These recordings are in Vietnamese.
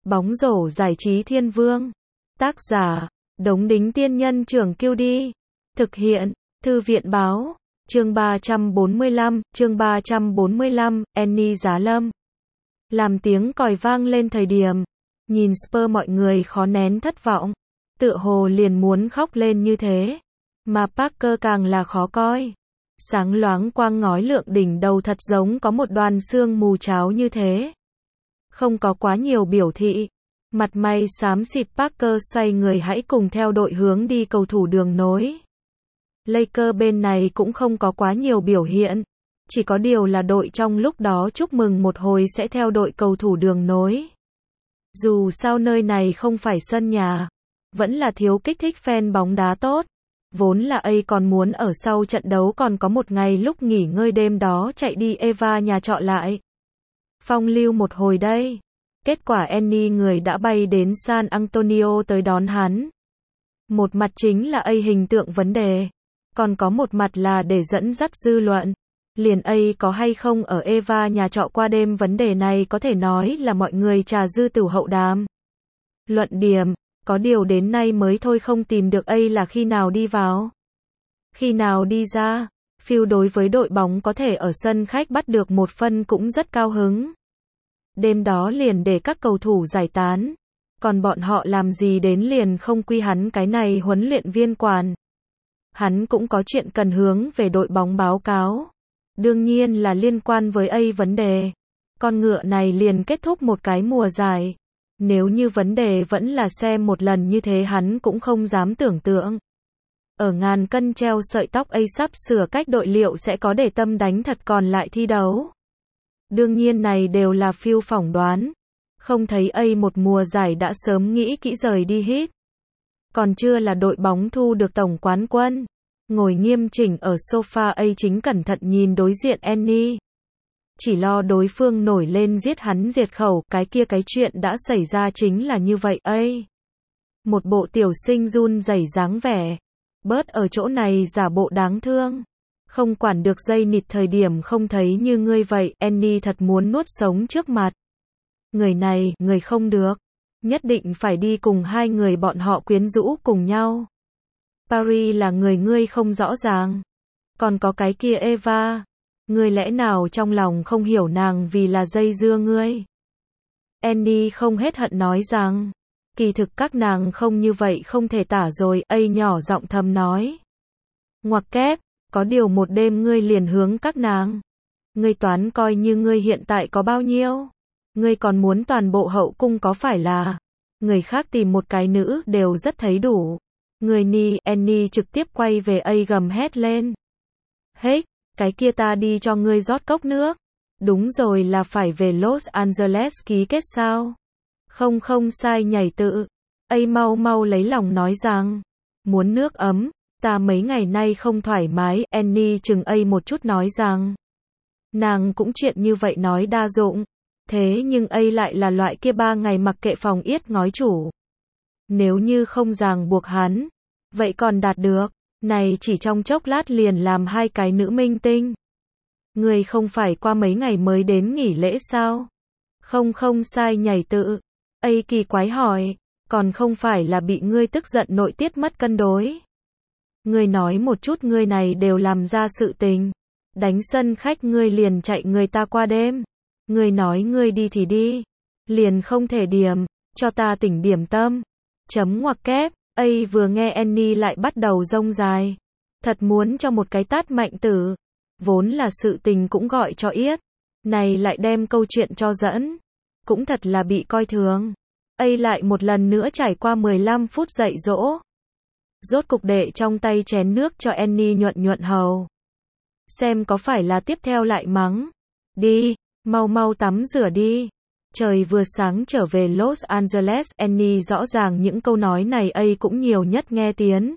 Bóng rổ giải trí thiên vương. Tác giả, Đống Đính Tiên Nhân Trưởng Kiêu Đi. Thực hiện, Thư viện Báo. Chương 345, Annie Giá Lâm. Làm tiếng còi vang lên thời điểm, nhìn Spurs mọi người khó nén thất vọng, tựa hồ liền muốn khóc lên như thế. Mà Parker càng là khó coi. Sáng loáng quang ngói lượng đỉnh đầu thật giống có một đoàn sương mù cháo như thế. Không có quá nhiều biểu thị. Mặt mày xám xịt Parker xoay người hãy cùng theo đội hướng đi cầu thủ đường nối. Lakers bên này cũng không có quá nhiều biểu hiện. Chỉ có điều là đội trong lúc đó chúc mừng một hồi sẽ theo đội cầu thủ đường nối. Dù sao nơi này không phải sân nhà, vẫn là thiếu kích thích fan bóng đá tốt. Vốn là A còn muốn ở sau trận đấu còn có một ngày lúc nghỉ ngơi đêm đó chạy đi Eva nhà trọ lại. Phong lưu một hồi đây. Kết quả Annie người đã bay đến San Antonio tới đón hắn. Một mặt chính là A hình tượng vấn đề. Còn có một mặt là để dẫn dắt dư luận. Liền A có hay không ở Eva nhà trọ qua đêm vấn đề này có thể nói là mọi người trà dư tửu hậu đàm. Luận điểm, có điều đến nay mới thôi không tìm được A là khi nào đi vào. Khi nào đi ra. Phil đối với đội bóng có thể ở sân khách bắt được một phân cũng rất cao hứng. Đêm đó liền để các cầu thủ giải tán. Còn bọn họ làm gì đến liền không quy hắn cái này huấn luyện viên quản. Hắn cũng có chuyện cần hướng về đội bóng báo cáo. Đương nhiên là liên quan với A vấn đề. Con ngựa này liền kết thúc một cái mùa giải. Nếu như vấn đề vẫn là xem một lần như thế hắn cũng không dám tưởng tượng. Ở ngàn cân treo sợi tóc A sắp sửa cách đội liệu sẽ có để tâm đánh thật còn lại thi đấu. Đương nhiên này đều là Phil phỏng đoán. Không thấy A một mùa giải đã sớm nghĩ kỹ rời đi Heat. Còn chưa là đội bóng thu được tổng quán quân. Ngồi nghiêm chỉnh ở sofa A chính cẩn thận nhìn đối diện Annie. Chỉ lo đối phương nổi lên giết hắn diệt khẩu, cái chuyện đã xảy ra chính là như vậy A. Một bộ tiểu sinh run rẩy dáng vẻ. Bớt ở chỗ này giả bộ đáng thương. Không quản được dây nịt thời điểm không thấy như ngươi vậy, Annie thật muốn nuốt sống trước mặt. Người này, người không được. Nhất định phải đi cùng hai người bọn họ quyến rũ cùng nhau. Paris là người ngươi không rõ ràng. Còn có cái kia Eva. Ngươi lẽ nào trong lòng không hiểu nàng vì là dây dưa ngươi. Annie không hết hận nói rằng. Kỳ thực các nàng không như vậy không thể tả rồi, A nhỏ giọng thầm nói. Ngoặc kép, có điều một đêm ngươi liền hướng các nàng. Ngươi toán coi như ngươi hiện tại có bao nhiêu. Ngươi còn muốn toàn bộ hậu cung có phải là. Người khác tìm một cái nữ đều rất thấy đủ. Người Annie trực tiếp quay về A gầm hét lên. Hết, cái kia ta đi cho ngươi rót cốc nước. Đúng rồi là phải về Los Angeles ký kết sao. Không sai nhảy tự. A mau lấy lòng nói rằng. Muốn nước ấm, ta mấy ngày nay không thoải mái. Annie chừng A một chút nói rằng. Nàng cũng chuyện như vậy nói đa dụng. Thế nhưng A lại là loại kia 3 ngày mặc kệ phòng yết ngói chủ. Nếu như không ràng buộc hắn, vậy còn đạt được. Này chỉ trong chốc lát liền làm hai cái nữ minh tinh. Người không phải qua mấy ngày mới đến nghỉ lễ sao? Không sai nhảy tự. A kỳ quái hỏi, còn không phải là bị ngươi tức giận nội tiết mất cân đối. Ngươi nói một chút ngươi này đều làm ra sự tình. Đánh sân khách ngươi liền chạy người ta qua đêm. Ngươi nói ngươi đi thì đi. Liền không thể điểm, cho ta tỉnh điểm tâm. Chấm ngoặc kép, A vừa nghe Annie lại bắt đầu rông dài. Thật muốn cho một cái tát mạnh tử. Vốn là sự tình cũng gọi cho yết. Này lại đem câu chuyện cho dẫn. Cũng thật là bị coi thường. A lại một lần nữa trải qua 15 phút dạy dỗ. Rốt cục đệ trong tay chén nước cho Annie nhuận hầu. Xem có phải là tiếp theo lại mắng. Đi, mau tắm rửa đi. Trời vừa sáng trở về Los Angeles, Annie rõ ràng những câu nói này A cũng nhiều nhất nghe tiếng.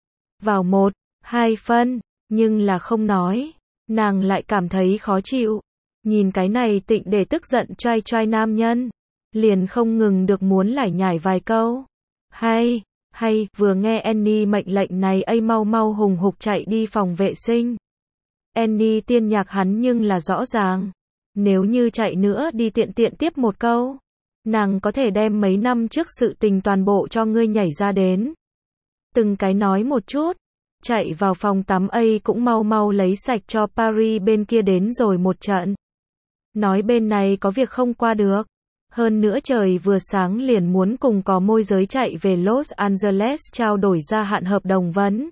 Vào 1, 2 phân, nhưng là không nói. Nàng lại cảm thấy khó chịu. Nhìn cái này tịnh để tức giận trai nam nhân. Liền không ngừng được muốn lải nhải vài câu. Hay, vừa nghe Annie mệnh lệnh này A mau hùng hục chạy đi phòng vệ sinh. Annie tiên nhạc hắn nhưng là rõ ràng. Nếu như chạy nữa đi tiện tiếp một câu. Nàng có thể đem mấy năm trước sự tình toàn bộ cho ngươi nhảy ra đến. Từng cái nói một chút. Chạy vào phòng tắm cũng mau mau lấy sạch cho Paris bên kia đến rồi một trận. Nói bên này có việc không qua được. Hơn nữa trời vừa sáng liền muốn cùng có môi giới chạy về Los Angeles trao đổi gia hạn hợp đồng vấn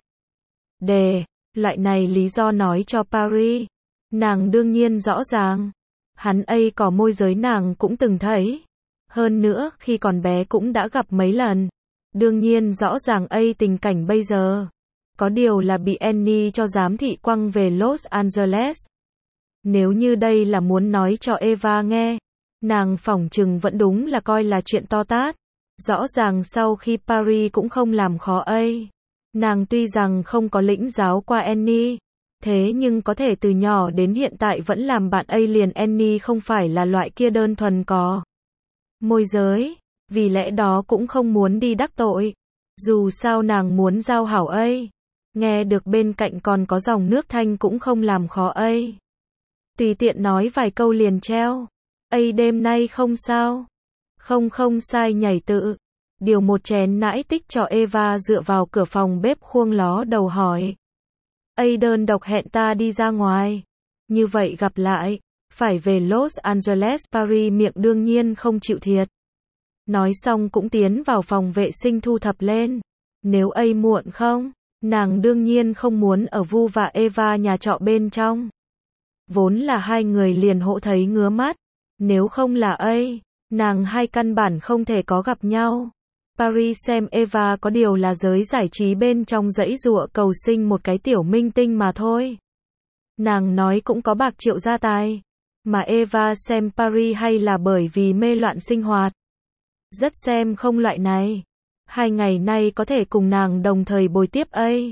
đề. Loại này lý do nói cho Paris. Nàng đương nhiên rõ ràng. Hắn có môi giới nàng cũng từng thấy. Hơn nữa khi còn bé cũng đã gặp mấy lần. Đương nhiên rõ ràng tình cảnh bây giờ. Có điều là bị Annie cho giám thị quăng về Los Angeles. Nếu như đây là muốn nói cho Eva nghe, nàng phỏng chừng vẫn đúng là coi là chuyện to tát. Rõ ràng sau khi Paris cũng không làm khó nàng tuy rằng không có lĩnh giáo qua Annie, thế nhưng có thể từ nhỏ đến hiện tại vẫn làm bạn liền Annie không phải là loại kia đơn thuần có môi giới, vì lẽ đó cũng không muốn đi đắc tội. Dù sao nàng muốn giao hảo nghe được bên cạnh còn có dòng nước thanh cũng không làm khó tùy tiện nói vài câu liền treo. Đêm nay không sao. Không sai nhảy tự. Điều một chén nãi tích cho Eva dựa vào cửa phòng bếp khuông ló đầu hỏi. Đơn độc hẹn ta đi ra ngoài. Như vậy gặp lại. Phải về Los Angeles Paris miệng đương nhiên không chịu thiệt. Nói xong cũng tiến vào phòng vệ sinh thu thập lên. Nếu muộn không? Nàng đương nhiên không muốn ở Vu và Eva nhà trọ bên trong. Vốn là hai người liền hộ thấy ngứa mắt. Nếu không là nàng hai căn bản không thể có gặp nhau. Paris xem Eva có điều là giới giải trí bên trong dãy dụa cầu sinh một cái tiểu minh tinh mà thôi. Nàng nói cũng có bạc triệu gia tài. Mà Eva xem Paris hay là bởi vì mê loạn sinh hoạt. Rất xem không loại này. 2 ngày nay có thể cùng nàng đồng thời bồi tiếp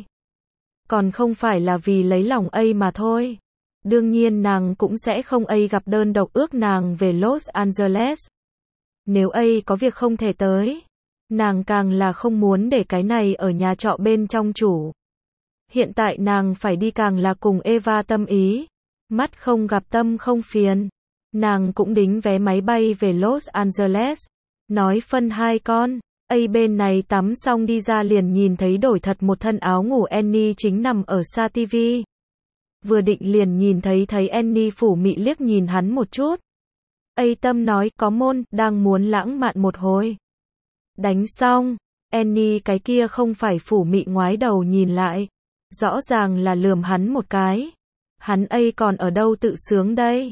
còn không phải là vì lấy lòng mà thôi. Đương nhiên nàng cũng sẽ không gặp đơn độc ước nàng về Los Angeles. Nếu có việc không thể tới, nàng càng là không muốn để cái này ở nhà trọ bên trong chủ. Hiện tại nàng phải đi càng là cùng Eva tâm ý. Mắt không gặp tâm không phiền. Nàng cũng đính vé máy bay về Los Angeles. Nói phân 2 con. Bên này tắm xong đi ra liền nhìn thấy đổi thật một thân áo ngủ Annie chính nằm ở xa tivi. Vừa định liền nhìn thấy Annie phủ mị liếc nhìn hắn một chút. Tâm nói có môn, đang muốn lãng mạn một hồi. Đánh xong, Annie cái kia không phải phủ mị ngoái đầu nhìn lại. Rõ ràng là lườm hắn một cái. Hắn còn ở đâu tự sướng đây.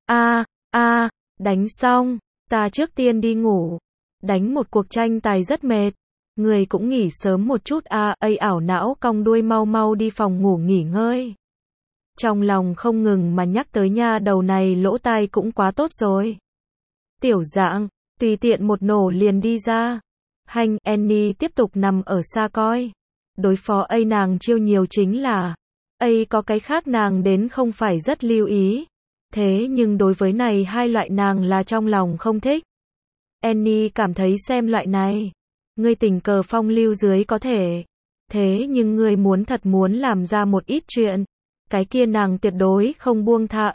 Đánh xong, ta trước tiên đi ngủ. Đánh một cuộc tranh tài rất mệt. Người cũng nghỉ sớm một chút ảo não cong đuôi mau mau đi phòng ngủ nghỉ ngơi. Trong lòng không ngừng mà nhắc tới nha đầu này lỗ tai cũng quá tốt rồi. Tiểu dạng, tùy tiện một nổ liền đi ra. Hành, Annie tiếp tục nằm ở xa coi. Đối phó nàng chiêu nhiều chính là, có cái khác nàng đến không phải rất lưu ý. Thế nhưng đối với này hai loại nàng là trong lòng không thích. Annie cảm thấy xem loại này, ngươi tình cờ phong lưu dưới có thể. Thế nhưng ngươi muốn làm ra một ít chuyện. Cái kia nàng tuyệt đối không buông tha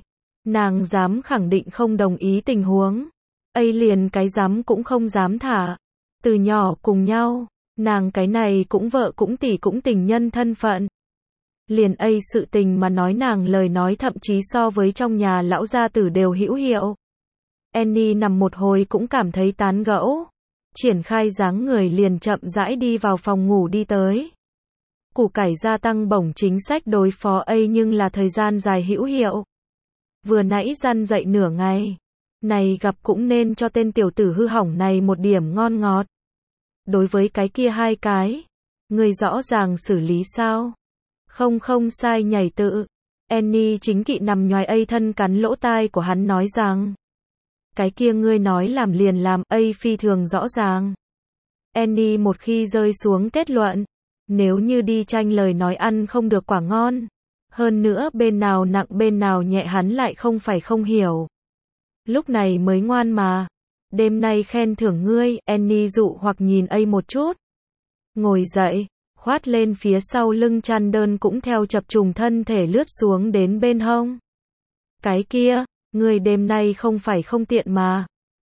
Nàng dám khẳng định không đồng ý tình huống. Liền cái dám cũng không dám thả. Từ nhỏ cùng nhau, nàng cái này cũng vợ cũng tỷ cũng tình nhân thân phận. Liền sự tình mà nói nàng lời nói thậm chí so với trong nhà lão gia tử đều hữu hiệu. Annie nằm một hồi cũng cảm thấy tán gẫu. Triển khai dáng người liền chậm rãi đi vào phòng ngủ đi tới. Củ cải gia tăng bổng chính sách đối phó nhưng là thời gian dài hữu hiệu. Vừa nãy răn dậy nửa ngày. Này gặp cũng nên cho tên tiểu tử hư hỏng này một điểm ngon ngọt. Đối với cái kia 2 cái. Người rõ ràng xử lý sao? Không sai nhảy tự. Annie chính kỵ nằm nhoài thân cắn lỗ tai của hắn nói rằng. Cái kia ngươi nói làm liền làm phi thường rõ ràng. Annie một khi rơi xuống kết luận. Nếu như đi tranh lời nói ăn không được quả ngon. Hơn nữa bên nào nặng bên nào nhẹ hắn lại không phải không hiểu. Lúc này mới ngoan mà. Đêm nay khen thưởng ngươi, Annie dụ hoặc nhìn một chút. Ngồi dậy, khoát lên phía sau lưng chăn đơn cũng theo chập trùng thân thể lướt xuống đến bên hông. Cái kia, ngươi đêm nay không phải không tiện mà.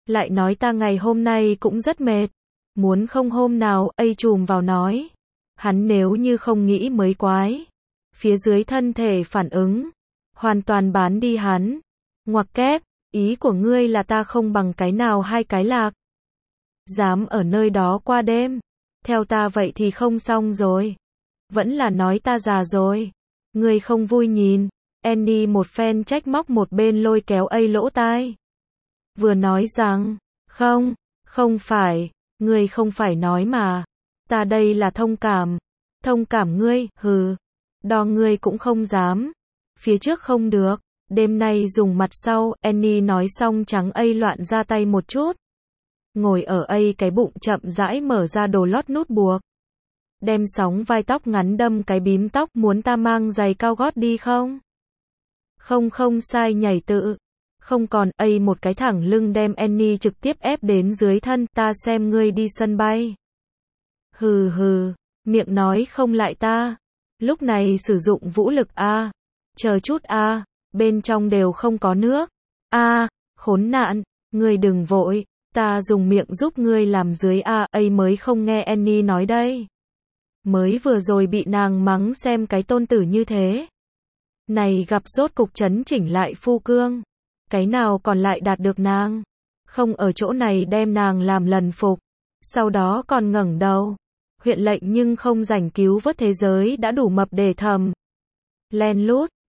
Lại nói ta ngày hôm nay cũng rất mệt. Muốn không hôm nào, chùm vào nói. Hắn nếu như không nghĩ mới quái. Phía dưới thân thể phản ứng. Hoàn toàn bán đi hắn. Ngoặc kép, ý của ngươi là ta không bằng cái nào hai cái lạc. Dám ở nơi đó qua đêm. Theo ta vậy thì không xong rồi. Vẫn là nói ta già rồi. Ngươi không vui nhìn. Annie một phen trách móc một bên lôi kéo lỗ tai. Vừa nói rằng, không phải, ngươi không phải nói mà. Ta đây là thông cảm. Thông cảm ngươi, hừ. Đo ngươi cũng không dám. Phía trước không được. Đêm nay dùng mặt sau, Annie nói xong trắng loạn ra tay một chút. Ngồi ở cái bụng chậm rãi mở ra đồ lót nút buộc. Đem sóng vai tóc ngắn đâm cái bím tóc, muốn ta mang giày cao gót đi không? Không sai nhảy tự. Không còn, một cái thẳng lưng đem Annie trực tiếp ép đến dưới thân, ta xem ngươi đi sân bay. Hừ hừ, miệng nói không lại ta. Lúc này sử dụng vũ lực a. Chờ chút a, bên trong đều không có nước. A, khốn nạn, ngươi đừng vội, ta dùng miệng giúp ngươi làm dưới a, mới không nghe Annie nói đây. Mới vừa rồi bị nàng mắng xem cái tôn tử như thế. Này gặp rốt cục chấn chỉnh lại phu cương. Cái nào còn lại đạt được nàng. Không ở chỗ này đem nàng làm lần phục. Sau đó còn ngẩng đầu. Huyện lệnh nhưng không rảnh cứu vớt thế giới đã đủ mập để thầm. Len lút.